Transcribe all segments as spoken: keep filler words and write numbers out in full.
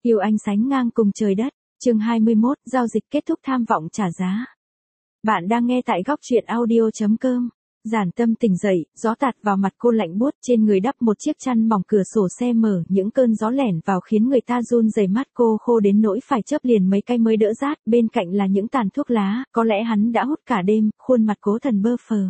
Yêu anh sánh ngang cùng trời đất. Chương hai mươi mốt, giao dịch kết thúc tham vọng trả giá. Bạn đang nghe tại góc truyện audio chấm com. Giản Tâm tỉnh dậy, gió tạt vào mặt cô lạnh buốt, trên người đắp một chiếc chăn mỏng, cửa sổ xe mở, những cơn gió lẻn vào khiến người ta run rẩy, mắt cô khô đến nỗi phải chớp liền mấy cái mới đỡ rát, bên cạnh là những tàn thuốc lá, có lẽ hắn đã hút cả đêm, khuôn mặt Cố Thần bơ phờ.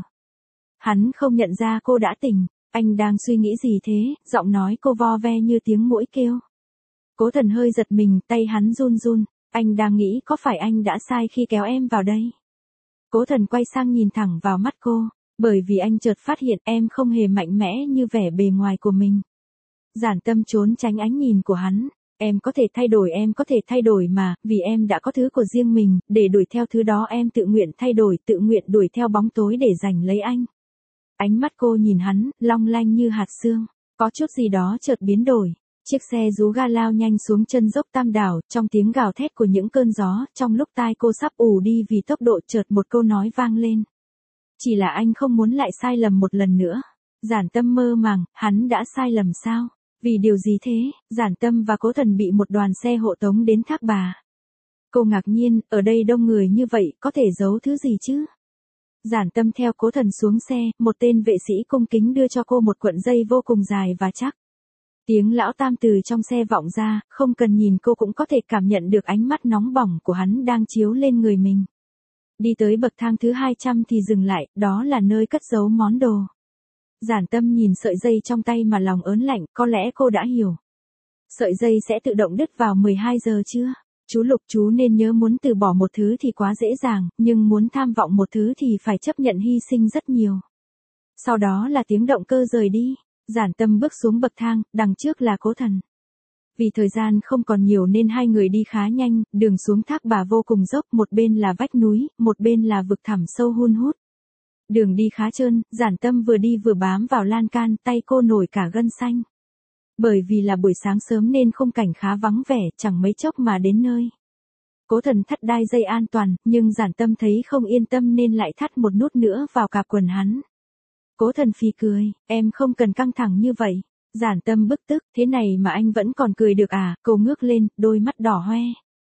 Hắn không nhận ra cô đã tỉnh. Anh đang suy nghĩ gì thế? Giọng nói cô vo ve như tiếng muỗi kêu. Cố Thần hơi giật mình, tay hắn run run. Anh đang nghĩ có phải anh đã sai khi kéo em vào đây? Cố Thần quay sang nhìn thẳng vào mắt cô. Bởi vì anh chợt phát hiện em không hề mạnh mẽ như vẻ bề ngoài của mình. Giản Tâm trốn tránh ánh nhìn của hắn. Em có thể thay đổi, em có thể thay đổi mà, vì em đã có thứ của riêng mình, để đuổi theo thứ đó em tự nguyện thay đổi, tự nguyện đuổi theo bóng tối để giành lấy anh. Ánh mắt cô nhìn hắn, long lanh như hạt sương, có chút gì đó chợt biến đổi. Chiếc xe rú ga lao nhanh xuống chân dốc Tam Đảo, trong tiếng gào thét của những cơn gió, trong lúc tai cô sắp ù đi vì tốc độ, chợt một câu nói vang lên. Chỉ là anh không muốn lại sai lầm một lần nữa. Giản Tâm mơ màng, hắn đã sai lầm sao? Vì điều gì thế? Giản Tâm và Cố Thần bị một đoàn xe hộ tống đến Thác Bà. Cô ngạc nhiên, ở đây đông người như vậy, có thể giấu thứ gì chứ? Giản Tâm theo Cố Thần xuống xe, một tên vệ sĩ cung kính đưa cho cô một cuộn dây vô cùng dài và chắc. Tiếng lão Tam từ trong xe vọng ra, không cần nhìn cô cũng có thể cảm nhận được ánh mắt nóng bỏng của hắn đang chiếu lên người mình. Đi tới bậc thang thứ hai trăm thì dừng lại, đó là nơi cất giấu món đồ. Giản Tâm nhìn sợi dây trong tay mà lòng ớn lạnh, có lẽ cô đã hiểu. Sợi dây sẽ tự động đứt vào mười hai giờ chưa? Chú Lục, chú nên nhớ, muốn từ bỏ một thứ thì quá dễ dàng, nhưng muốn tham vọng một thứ thì phải chấp nhận hy sinh rất nhiều. Sau đó là tiếng động cơ rời đi. Giản Tâm bước xuống bậc thang, đằng trước là Cố Thần. Vì thời gian không còn nhiều nên hai người đi khá nhanh, đường xuống Thác Bà vô cùng dốc, một bên là vách núi, một bên là vực thẳm sâu hun hút. Đường đi khá trơn, Giản Tâm vừa đi vừa bám vào lan can, tay cô nổi cả gân xanh. Bởi vì là buổi sáng sớm nên khung cảnh khá vắng vẻ, chẳng mấy chốc mà đến nơi. Cố Thần thắt đai dây an toàn, nhưng Giản Tâm thấy không yên tâm nên lại thắt một nút nữa vào cạp quần hắn. Cố Thần phì cười, em không cần căng thẳng như vậy. Giản Tâm bức tức, thế này mà anh vẫn còn cười được à? Cô ngước lên, đôi mắt đỏ hoe.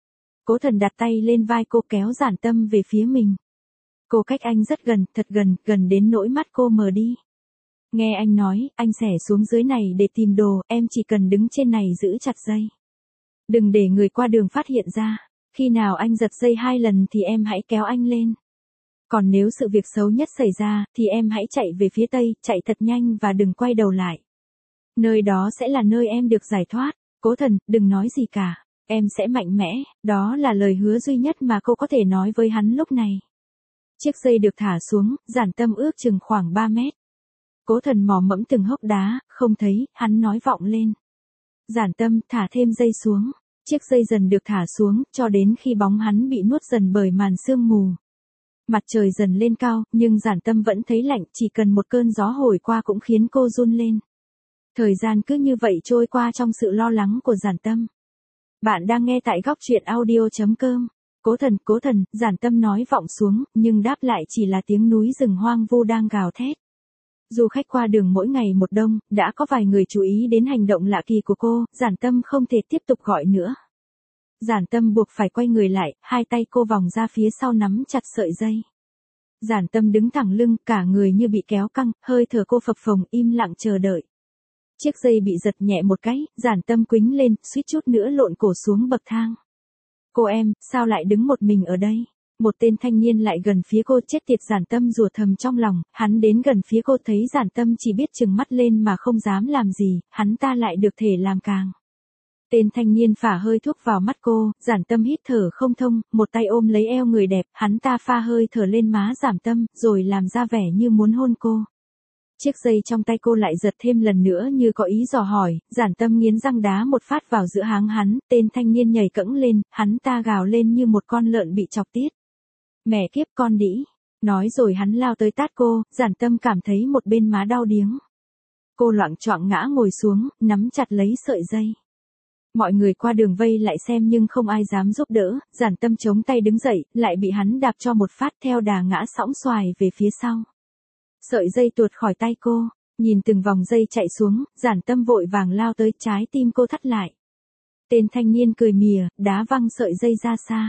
Cố Thần đặt tay lên vai cô, kéo Giản Tâm về phía mình. Cô cách anh rất gần, thật gần, gần đến nỗi mắt cô mờ đi. Nghe anh nói, anh xẻ xuống dưới này để tìm đồ, em chỉ cần đứng trên này giữ chặt dây. Đừng để người qua đường phát hiện ra. Khi nào anh giật dây hai lần thì em hãy kéo anh lên. Còn nếu sự việc xấu nhất xảy ra, thì em hãy chạy về phía tây, chạy thật nhanh và đừng quay đầu lại. Nơi đó sẽ là nơi em được giải thoát. Cố Thần, đừng nói gì cả. Em sẽ mạnh mẽ, đó là lời hứa duy nhất mà cô có thể nói với hắn lúc này. Chiếc dây được thả xuống, Giản Tâm ước chừng khoảng ba mét. Cố Thần mò mẫm từng hốc đá, không thấy, hắn nói vọng lên. Giản Tâm, thả thêm dây xuống. Chiếc dây dần được thả xuống, cho đến khi bóng hắn bị nuốt dần bởi màn sương mù. Mặt trời dần lên cao, nhưng Giản Tâm vẫn thấy lạnh, chỉ cần một cơn gió hồi qua cũng khiến cô run lên. Thời gian cứ như vậy trôi qua trong sự lo lắng của Giản Tâm. Bạn đang nghe tại góc truyện audio chấm com. Cố Thần, Cố Thần, Giản Tâm nói vọng xuống, nhưng đáp lại chỉ là tiếng núi rừng hoang vu đang gào thét. Du khách qua đường mỗi ngày một đông, đã có vài người chú ý đến hành động lạ kỳ của cô, Giản Tâm không thể tiếp tục gọi nữa. Giản Tâm buộc phải quay người lại, hai tay cô vòng ra phía sau nắm chặt sợi dây. Giản Tâm đứng thẳng lưng, cả người như bị kéo căng, hơi thở cô phập phồng, im lặng chờ đợi. Chiếc dây bị giật nhẹ một cái, Giản Tâm quĩnh lên, suýt chút nữa lộn cổ xuống bậc thang. Cô em, sao lại đứng một mình ở đây? Một tên thanh niên lại gần phía cô, chết tiệt, Giản Tâm rủa thầm trong lòng, hắn đến gần phía cô thấy Giản Tâm chỉ biết trừng mắt lên mà không dám làm gì, hắn ta lại được thể làm càng. Tên thanh niên phả hơi thuốc vào mắt cô, Giản Tâm hít thở không thông, một tay ôm lấy eo người đẹp, hắn ta pha hơi thở lên má Giản Tâm, rồi làm ra vẻ như muốn hôn cô. Chiếc dây trong tay cô lại giật thêm lần nữa như có ý dò hỏi, Giản Tâm nghiến răng đá một phát vào giữa háng hắn, tên thanh niên nhảy cẫng lên, hắn ta gào lên như một con lợn bị chọc tiết. Mẹ kiếp, con đĩ. Nói rồi hắn lao tới tát cô, Giản Tâm cảm thấy một bên má đau điếng. Cô loạng choạng ngã ngồi xuống, nắm chặt lấy sợi dây. Mọi người qua đường vây lại xem nhưng không ai dám giúp đỡ, Giản Tâm chống tay đứng dậy, lại bị hắn đạp cho một phát theo đà ngã sõng xoài về phía sau. Sợi dây tuột khỏi tay cô, nhìn từng vòng dây chạy xuống, Giản Tâm vội vàng lao tới, trái tim cô thắt lại. Tên thanh niên cười mỉa, đá văng sợi dây ra xa.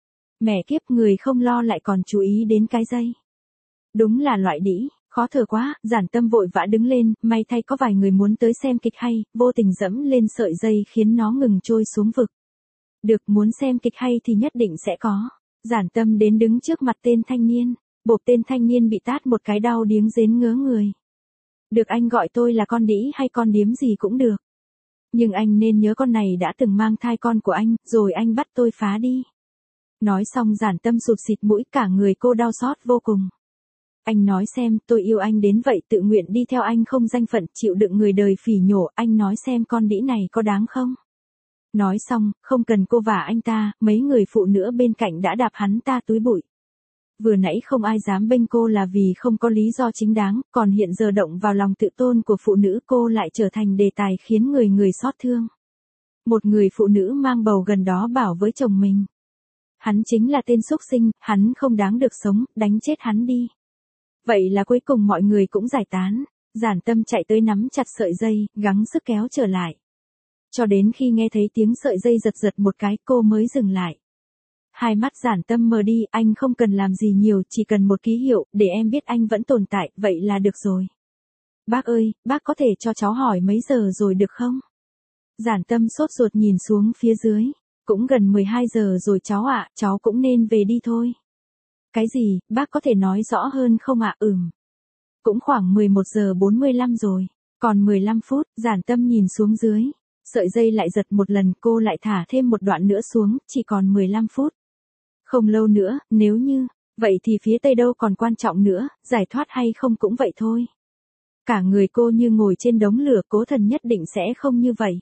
Mẹ kiếp, người không lo lại còn chú ý đến cái dây. Đúng là loại đĩ, khó thở quá, Giản Tâm vội vã đứng lên, may thay có vài người muốn tới xem kịch hay, vô tình dẫm lên sợi dây khiến nó ngừng trôi xuống vực. Được, muốn xem kịch hay thì nhất định sẽ có. Giản Tâm đến đứng trước mặt tên thanh niên, bộp tên thanh niên bị tát một cái đau điếng rến ngớ người. Được, anh gọi tôi là con đĩ hay con điếm gì cũng được. Nhưng anh nên nhớ con này đã từng mang thai con của anh, rồi anh bắt tôi phá đi. Nói xong Giản Tâm sụt xịt mũi, cả người cô đau xót vô cùng. Anh nói xem, tôi yêu anh đến vậy, tự nguyện đi theo anh không danh phận, chịu đựng người đời phỉ nhổ, anh nói xem con đĩ này có đáng không? Nói xong, không cần cô và anh ta, mấy người phụ nữ bên cạnh đã đạp hắn ta túi bụi. Vừa nãy không ai dám bênh cô là vì không có lý do chính đáng, còn hiện giờ động vào lòng tự tôn của phụ nữ cô lại trở thành đề tài khiến người người xót thương. Một người phụ nữ mang bầu gần đó bảo với chồng mình. Hắn chính là tên xúc sinh, hắn không đáng được sống, đánh chết hắn đi. Vậy là cuối cùng mọi người cũng giải tán. Giản Tâm chạy tới nắm chặt sợi dây, gắng sức kéo trở lại. Cho đến khi nghe thấy tiếng sợi dây giật giật một cái, cô mới dừng lại. Hai mắt Giản Tâm mờ đi, anh không cần làm gì nhiều, chỉ cần một ký hiệu, để em biết anh vẫn tồn tại, vậy là được rồi. Bác ơi, bác có thể cho cháu hỏi mấy giờ rồi được không? Giản Tâm sốt ruột nhìn xuống phía dưới. Cũng gần mười hai giờ rồi cháu ạ, cháu cũng nên về đi thôi. Cái gì, bác có thể nói rõ hơn không ạ? Ừm. Cũng khoảng mười một giờ bốn mươi lăm rồi, còn mười lăm phút, Giản Tâm nhìn xuống dưới. Sợi dây lại giật một lần, cô lại thả thêm một đoạn nữa xuống, chỉ còn mười lăm phút. Không lâu nữa, nếu như, vậy thì phía tây đâu còn quan trọng nữa, giải thoát hay không cũng vậy thôi. Cả người cô như ngồi trên đống lửa, Cố Thần nhất định sẽ không như vậy.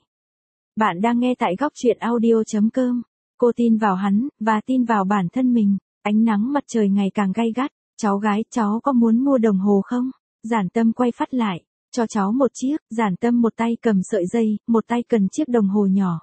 Bạn đang nghe tại góc truyện audio chấm com. Cô tin vào hắn, và tin vào bản thân mình. Ánh nắng mặt trời ngày càng gay gắt. Cháu gái, cháu có muốn mua đồng hồ không? Giản Tâm quay phát lại. Cho cháu một chiếc. Giản Tâm một tay cầm sợi dây, một tay cần chiếc đồng hồ nhỏ.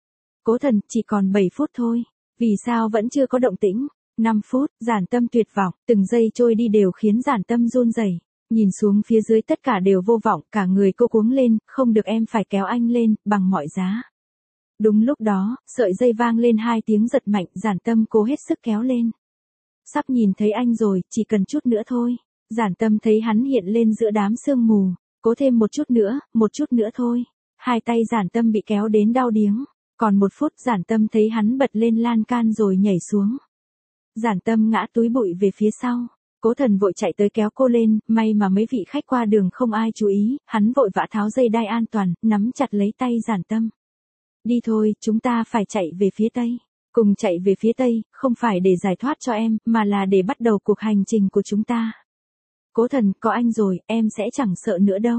Cố Thần, chỉ còn bảy phút thôi. Vì sao vẫn chưa có động tĩnh? năm phút, Giản Tâm tuyệt vọng. Từng giây trôi đi đều khiến Giản Tâm run rẩy. Nhìn xuống phía dưới tất cả đều vô vọng, cả người cô cuống lên, không được, em phải kéo anh lên, bằng mọi giá. Đúng lúc đó, sợi dây vang lên hai tiếng giật mạnh, Giản Tâm cố hết sức kéo lên. Sắp nhìn thấy anh rồi, chỉ cần chút nữa thôi. Giản Tâm thấy hắn hiện lên giữa đám sương mù, cố thêm một chút nữa, một chút nữa thôi. Hai tay Giản Tâm bị kéo đến đau điếng. Còn một phút, Giản Tâm thấy hắn bật lên lan can rồi nhảy xuống. Giản Tâm ngã túi bụi về phía sau. Cố Thần vội chạy tới kéo cô lên, may mà mấy vị khách qua đường không ai chú ý, hắn vội vã tháo dây đai an toàn, nắm chặt lấy tay Giản Tâm. Đi thôi, chúng ta phải chạy về phía tây. Cùng chạy về phía tây, không phải để giải thoát cho em, mà là để bắt đầu cuộc hành trình của chúng ta. Cố Thần, có anh rồi, em sẽ chẳng sợ nữa đâu.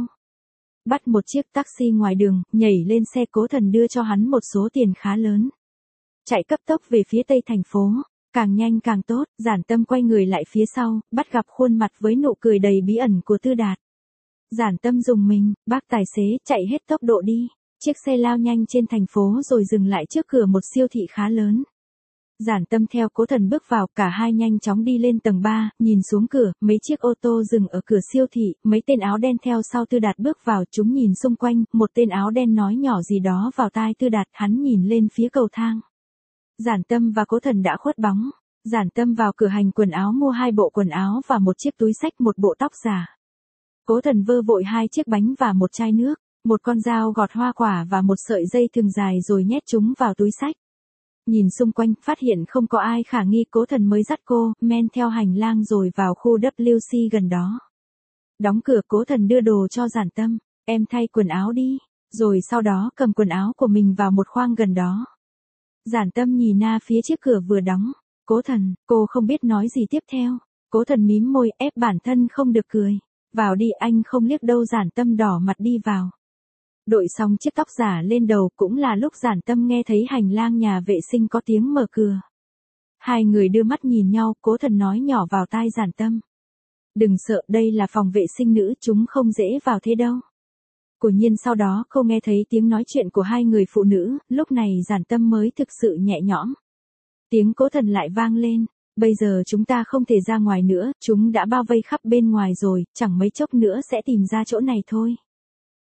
Bắt một chiếc taxi ngoài đường, nhảy lên xe, Cố Thần đưa cho hắn một số tiền khá lớn. Chạy cấp tốc về phía tây thành phố. Càng nhanh càng tốt, Giản Tâm quay người lại phía sau, bắt gặp khuôn mặt với nụ cười đầy bí ẩn của Tư Đạt. Giản Tâm dùng mình, bác tài xế, chạy hết tốc độ đi. Chiếc xe lao nhanh trên thành phố rồi dừng lại trước cửa một siêu thị khá lớn. Giản Tâm theo Cố Thần bước vào, cả hai nhanh chóng đi lên tầng ba, nhìn xuống cửa, mấy chiếc ô tô dừng ở cửa siêu thị, mấy tên áo đen theo sau Tư Đạt bước vào, chúng nhìn xung quanh, một tên áo đen nói nhỏ gì đó vào tai Tư Đạt, hắn nhìn lên phía cầu thang. Giản Tâm và Cố Thần đã khuất bóng. Giản Tâm vào cửa hàng quần áo mua hai bộ quần áo và một chiếc túi xách, một bộ tóc giả. Cố Thần vơ vội hai chiếc bánh và một chai nước, một con dao gọt hoa quả và một sợi dây thừng dài rồi nhét chúng vào túi xách. Nhìn xung quanh, phát hiện không có ai khả nghi, Cố Thần mới dắt cô, men theo hành lang rồi vào khu W C gần đó. Đóng cửa, Cố Thần đưa đồ cho Giản Tâm, em thay quần áo đi, rồi sau đó cầm quần áo của mình vào một khoang gần đó. Giản Tâm nhìn na phía chiếc cửa vừa đóng. Cố Thần, cô không biết nói gì tiếp theo. Cố Thần mím môi, ép bản thân không được cười. Vào đi, anh không liếc đâu. Giản Tâm đỏ mặt đi vào. Đội xong chiếc tóc giả lên đầu, cũng là lúc Giản Tâm nghe thấy hành lang nhà vệ sinh có tiếng mở cửa. Hai người đưa mắt nhìn nhau, Cố Thần nói nhỏ vào tai Giản Tâm. Đừng sợ, đây là phòng vệ sinh nữ, chúng không dễ vào thế đâu. Quả nhiên sau đó cô nghe thấy tiếng nói chuyện của hai người phụ nữ, lúc này Giản Tâm mới thực sự nhẹ nhõm. Tiếng Cố Thần lại vang lên, bây giờ chúng ta không thể ra ngoài nữa, chúng đã bao vây khắp bên ngoài rồi, chẳng mấy chốc nữa sẽ tìm ra chỗ này thôi.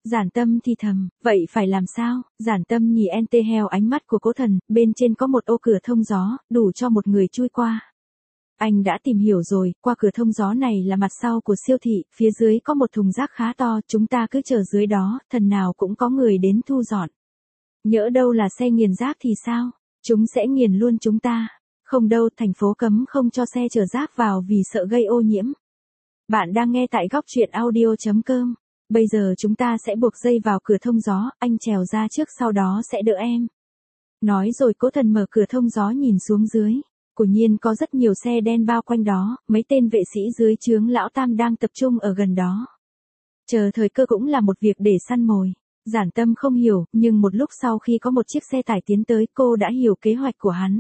Giản Tâm thì thầm, vậy phải làm sao? Giản Tâm nhìn en tê heo ánh mắt của Cố Thần, bên trên có một ô cửa thông gió, đủ cho một người chui qua. Anh đã tìm hiểu rồi, qua cửa thông gió này là mặt sau của siêu thị, phía dưới có một thùng rác khá to, chúng ta cứ chờ dưới đó, thần nào cũng có người đến thu dọn. Nhỡ đâu là xe nghiền rác thì sao? Chúng sẽ nghiền luôn chúng ta. Không đâu, thành phố cấm không cho xe chở rác vào vì sợ gây ô nhiễm. Bạn đang nghe tại góc truyện audio chấm com. Bây giờ chúng ta sẽ buộc dây vào cửa thông gió, anh trèo ra trước sau đó sẽ đỡ em. Nói rồi Cố Thần mở cửa thông gió nhìn xuống dưới. Quả nhiên có rất nhiều xe đen bao quanh đó, mấy tên vệ sĩ dưới trướng lão Tam đang tập trung ở gần đó. Chờ thời cơ cũng là một việc để săn mồi. Giản Tâm không hiểu, nhưng một lúc sau khi có một chiếc xe tải tiến tới, cô đã hiểu kế hoạch của hắn.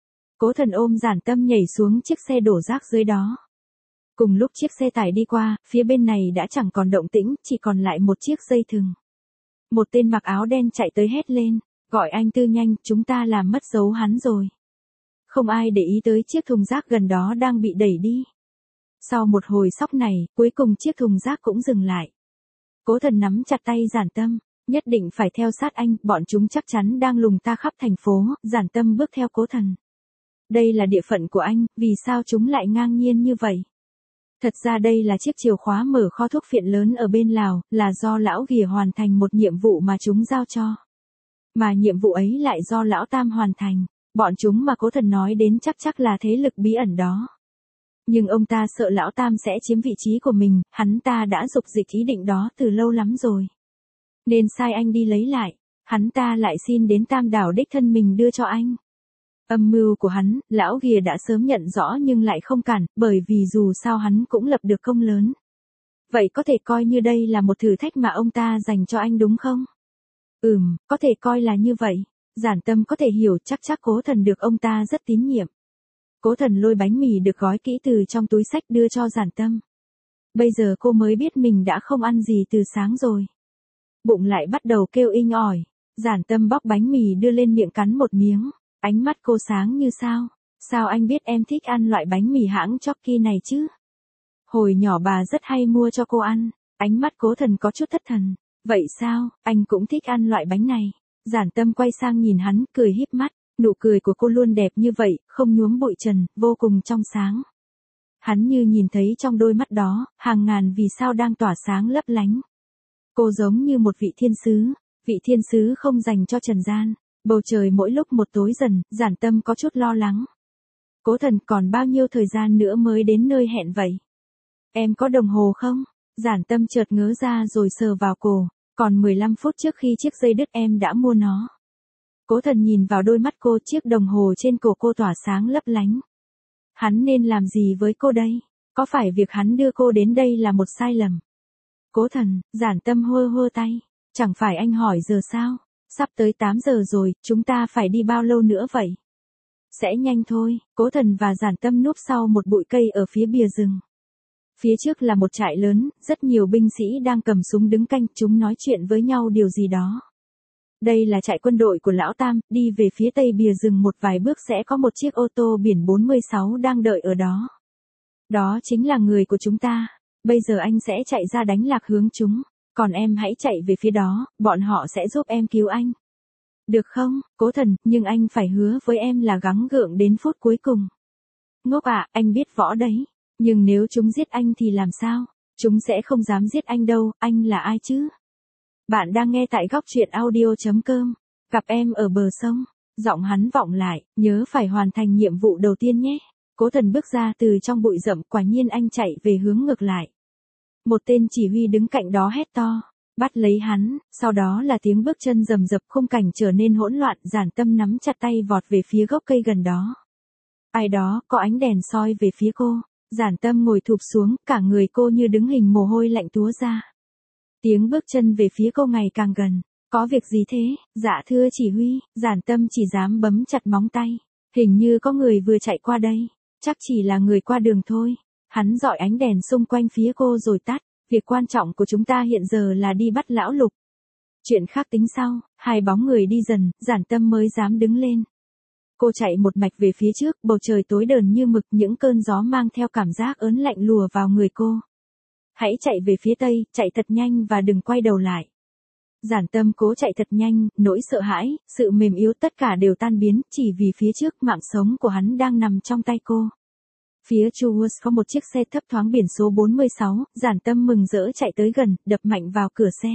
Cố Thần ôm Giản Tâm nhảy xuống chiếc xe đổ rác dưới đó. Cùng lúc chiếc xe tải đi qua, phía bên này đã chẳng còn động tĩnh, chỉ còn lại một chiếc dây thừng. Một tên mặc áo đen chạy tới hét lên, gọi anh Tư nhanh, chúng ta làm mất dấu hắn rồi. Không ai để ý tới chiếc thùng rác gần đó đang bị đẩy đi. Sau một hồi sóc này, cuối cùng chiếc thùng rác cũng dừng lại. Cố Thần nắm chặt tay Giản Tâm, nhất định phải theo sát anh, bọn chúng chắc chắn đang lùng ta khắp thành phố. Giản Tâm bước theo Cố Thần. Đây là địa phận của anh, vì sao chúng lại ngang nhiên như vậy? Thật ra đây là chiếc chìa khóa mở kho thuốc phiện lớn ở bên Lào, là do lão Ghìa hoàn thành một nhiệm vụ mà chúng giao cho. Mà nhiệm vụ ấy lại do lão Tam hoàn thành. Bọn chúng mà Cố Thần nói đến chắc chắc là thế lực bí ẩn đó. Nhưng ông ta sợ lão Tam sẽ chiếm vị trí của mình, hắn ta đã dục dịch ý định đó từ lâu lắm rồi. Nên sai anh đi lấy lại, hắn ta lại xin đến Tam đảo đích thân mình đưa cho anh. Âm mưu của hắn, lão Ghìa đã sớm nhận rõ nhưng lại không cản, bởi vì dù sao hắn cũng lập được công lớn. Vậy có thể coi như đây là một thử thách mà ông ta dành cho anh đúng không? Ừm, có thể coi là như vậy. Giản Tâm có thể hiểu chắc chắc Cố Thần được ông ta rất tín nhiệm. Cố Thần lôi bánh mì được gói kỹ từ trong túi xách đưa cho Giản Tâm. Bây giờ cô mới biết mình đã không ăn gì từ sáng rồi. Bụng lại bắt đầu kêu inh ỏi. Giản Tâm bóc bánh mì đưa lên miệng cắn một miếng. Ánh mắt cô sáng như sao. Sao anh biết em thích ăn loại bánh mì hãng Chocky này chứ? Hồi nhỏ bà rất hay mua cho cô ăn. Ánh mắt Cố Thần có chút thất thần. Vậy sao, anh cũng thích ăn loại bánh này? Giản Tâm quay sang nhìn hắn, cười híp mắt, nụ cười của cô luôn đẹp như vậy, không nhuốm bụi trần, vô cùng trong sáng. Hắn như nhìn thấy trong đôi mắt đó, hàng ngàn vì sao đang tỏa sáng lấp lánh. Cô giống như một vị thiên sứ, vị thiên sứ không dành cho trần gian. Bầu trời mỗi lúc một tối dần, Giản Tâm có chút lo lắng. Cố Thần còn bao nhiêu thời gian nữa mới đến nơi hẹn vậy? Em có đồng hồ không? Giản Tâm chợt ngớ ra rồi sờ vào cổ. Còn mười lăm phút trước khi chiếc dây đứt em đã mua nó. Cố Thần nhìn vào đôi mắt cô, chiếc đồng hồ trên cổ cô tỏa sáng lấp lánh. Hắn nên làm gì với cô đây? Có phải việc hắn đưa cô đến đây là một sai lầm? Cố Thần, Giản Tâm hơ hơ tay. Chẳng phải anh hỏi giờ sao? Sắp tới tám giờ rồi, chúng ta phải đi bao lâu nữa vậy? Sẽ nhanh thôi. Cố Thần và Giản Tâm núp sau một bụi cây ở phía bìa rừng. Phía trước là một trại lớn, rất nhiều binh sĩ đang cầm súng đứng canh, chúng nói chuyện với nhau điều gì đó. Đây là trại quân đội của lão Tam, đi về phía tây bìa rừng một vài bước sẽ có một chiếc ô tô biển bốn mươi sáu đang đợi ở đó. Đó chính là người của chúng ta. Bây giờ anh sẽ chạy ra đánh lạc hướng chúng, còn em hãy chạy về phía đó, bọn họ sẽ giúp em cứu anh. Được không, Cố Thần, nhưng anh phải hứa với em là gắng gượng đến phút cuối cùng. Ngốc à, anh biết võ đấy. Nhưng nếu chúng giết anh thì làm sao? Chúng sẽ không dám giết anh đâu, anh là ai chứ? Bạn đang nghe tại góc truyện audio chấm com. Gặp em ở bờ sông. Giọng hắn vọng lại, nhớ phải hoàn thành nhiệm vụ đầu tiên nhé. Cố Thần bước ra từ trong bụi rậm, quả nhiên anh chạy về hướng ngược lại. Một tên chỉ huy đứng cạnh đó hét to, bắt lấy hắn, sau đó là tiếng bước chân rầm rập, khung cảnh trở nên hỗn loạn. Giản Tâm nắm chặt tay vọt về phía gốc cây gần đó. Ai đó, có ánh đèn soi về phía cô. Giản Tâm ngồi thụp xuống, cả người cô như đứng hình, mồ hôi lạnh túa ra. Tiếng bước chân về phía cô ngày càng gần. Có việc gì thế? Dạ thưa chỉ huy. Giản Tâm chỉ dám bấm chặt móng tay. Hình như có người vừa chạy qua đây. Chắc chỉ là người qua đường thôi. Hắn dọi ánh đèn xung quanh phía cô rồi tắt. Việc quan trọng của chúng ta hiện giờ là đi bắt lão Lục. Chuyện khác tính sau. Hai bóng người đi dần, Giản Tâm mới dám đứng lên. Cô chạy một mạch về phía trước, bầu trời tối đờn như mực, những cơn gió mang theo cảm giác ớn lạnh lùa vào người cô. Hãy chạy về phía tây, chạy thật nhanh và đừng quay đầu lại. Giản Tâm cố chạy thật nhanh, nỗi sợ hãi, sự mềm yếu tất cả đều tan biến, chỉ vì phía trước mạng sống của hắn đang nằm trong tay cô. Phía Truworth có một chiếc xe thấp thoáng biển số bốn mươi sáu, Giản Tâm mừng rỡ chạy tới gần, đập mạnh vào cửa xe.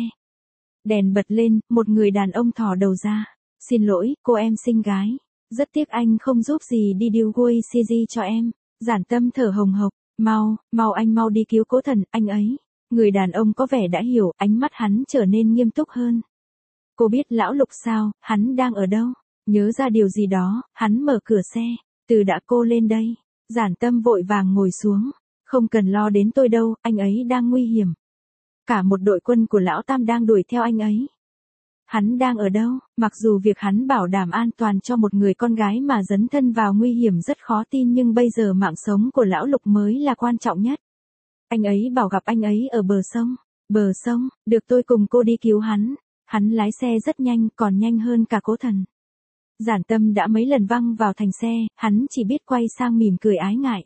Đèn bật lên, một người đàn ông thò đầu ra. Xin lỗi, cô em xinh gái. Rất tiếc anh không giúp gì đi điều Guy xê giê cho em. Giản Tâm thở hồng hộc. Mau, mau anh mau đi cứu cố thần, anh ấy. Người đàn ông có vẻ đã hiểu, ánh mắt hắn trở nên nghiêm túc hơn. Cô biết lão Lục sao, hắn đang ở đâu? Nhớ ra điều gì đó, hắn mở cửa xe. Từ đã cô lên đây. Giản Tâm vội vàng ngồi xuống. Không cần lo đến tôi đâu, anh ấy đang nguy hiểm. Cả một đội quân của lão Tam đang đuổi theo anh ấy. Hắn đang ở đâu? Mặc dù việc hắn bảo đảm an toàn cho một người con gái mà dấn thân vào nguy hiểm rất khó tin, nhưng bây giờ mạng sống của lão Lục mới là quan trọng nhất. Anh ấy bảo gặp anh ấy ở bờ sông. Bờ sông, được tôi cùng cô đi cứu hắn. Hắn lái xe rất nhanh, còn nhanh hơn cả cố thần. Giản Tâm đã mấy lần văng vào thành xe, hắn chỉ biết quay sang mỉm cười ái ngại.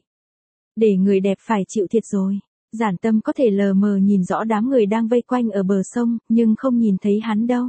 Để người đẹp phải chịu thiệt rồi. Giản Tâm có thể lờ mờ nhìn rõ đám người đang vây quanh ở bờ sông, nhưng không nhìn thấy hắn đâu.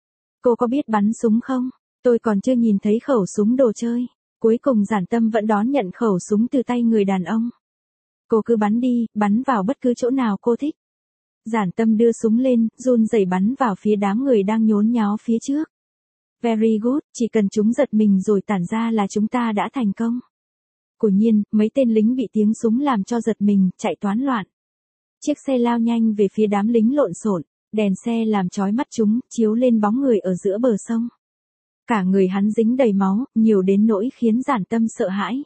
Cô có biết bắn súng không? Tôi còn chưa nhìn thấy khẩu súng đồ chơi. Cuối cùng Giản Tâm vẫn đón nhận khẩu súng từ tay người đàn ông. Cô cứ bắn đi, bắn vào bất cứ chỗ nào cô thích. Giản Tâm đưa súng lên, run rẩy bắn vào phía đám người đang nhốn nháo phía trước. Very good, chỉ cần chúng giật mình rồi tản ra là chúng ta đã thành công. Quả nhiên, mấy tên lính bị tiếng súng làm cho giật mình, chạy toán loạn. Chiếc xe lao nhanh về phía đám lính lộn xộn, đèn xe làm chói mắt chúng, chiếu lên bóng người ở giữa bờ sông. Cả người hắn dính đầy máu, nhiều đến nỗi khiến Giản Tâm sợ hãi.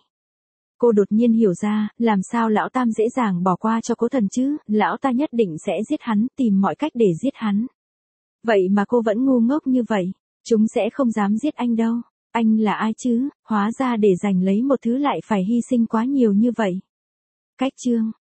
Cô đột nhiên hiểu ra, làm sao lão Tam dễ dàng bỏ qua cho cố thần chứ, lão ta nhất định sẽ giết hắn, tìm mọi cách để giết hắn. Vậy mà cô vẫn ngu ngốc như vậy, chúng sẽ không dám giết anh đâu. Anh là ai chứ, hóa ra để giành lấy một thứ lại phải hy sinh quá nhiều như vậy. Cách chương